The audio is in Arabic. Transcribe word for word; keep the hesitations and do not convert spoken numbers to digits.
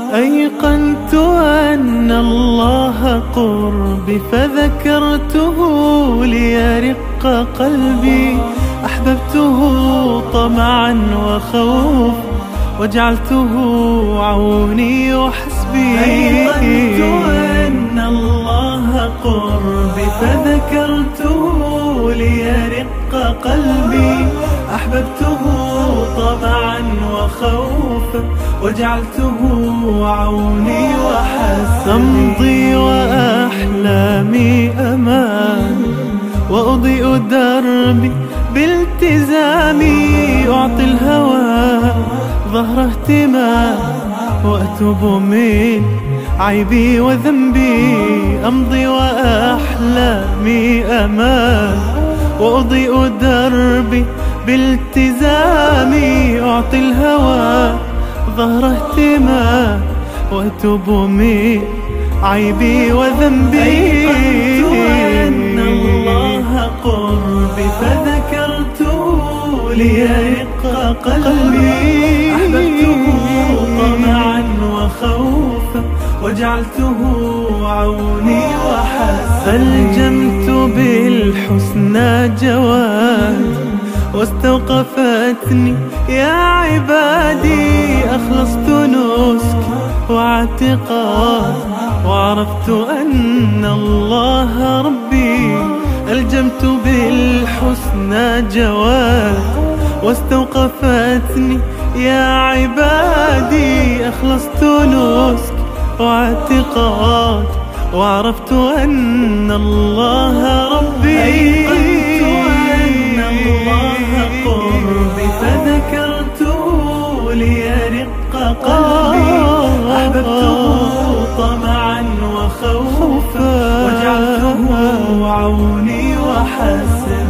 أيقنت أن الله قربي فذكرته ليرق قلبي، أحببته طمعا وخوف وجعلته عوني وحسبي. أيقنت أن الله قربي فذكرته ليرق قلبي، أحببته طمعا وخوفا وجعلته عوني وحسبي. أمضي وأحلامي أمان وأضيء دربي بالتزامي، أعطي الهوى ظهر اهتمام وأتوب من عيبي وذنبي. أمضي وأحلامي أمان وأضيء دربي بالتزامي، أعطي الهوى ظهر اهتمام وأتوب من عيبي وذنبي. أيقنت أن الله قربي فذكرته ليرق قلبي، أحببته طمعا وخوفا وجعلته عوني وحسبي. ألجمت بالحسنى جواد واستوقفتني يا عبادي، أخلصت نسكي واعتقاد وعرفت أن الله ربي. ألجمت بالحسنى جواد واستوقفتني يا عبادي، أخلصت نسكي واعتقاد وعرفت أن الله ربي. أيقنت أن الله قربي فذكرته ليرق قلبي، أحببته طمعا وخوفا وجعلته عوني وحسبي.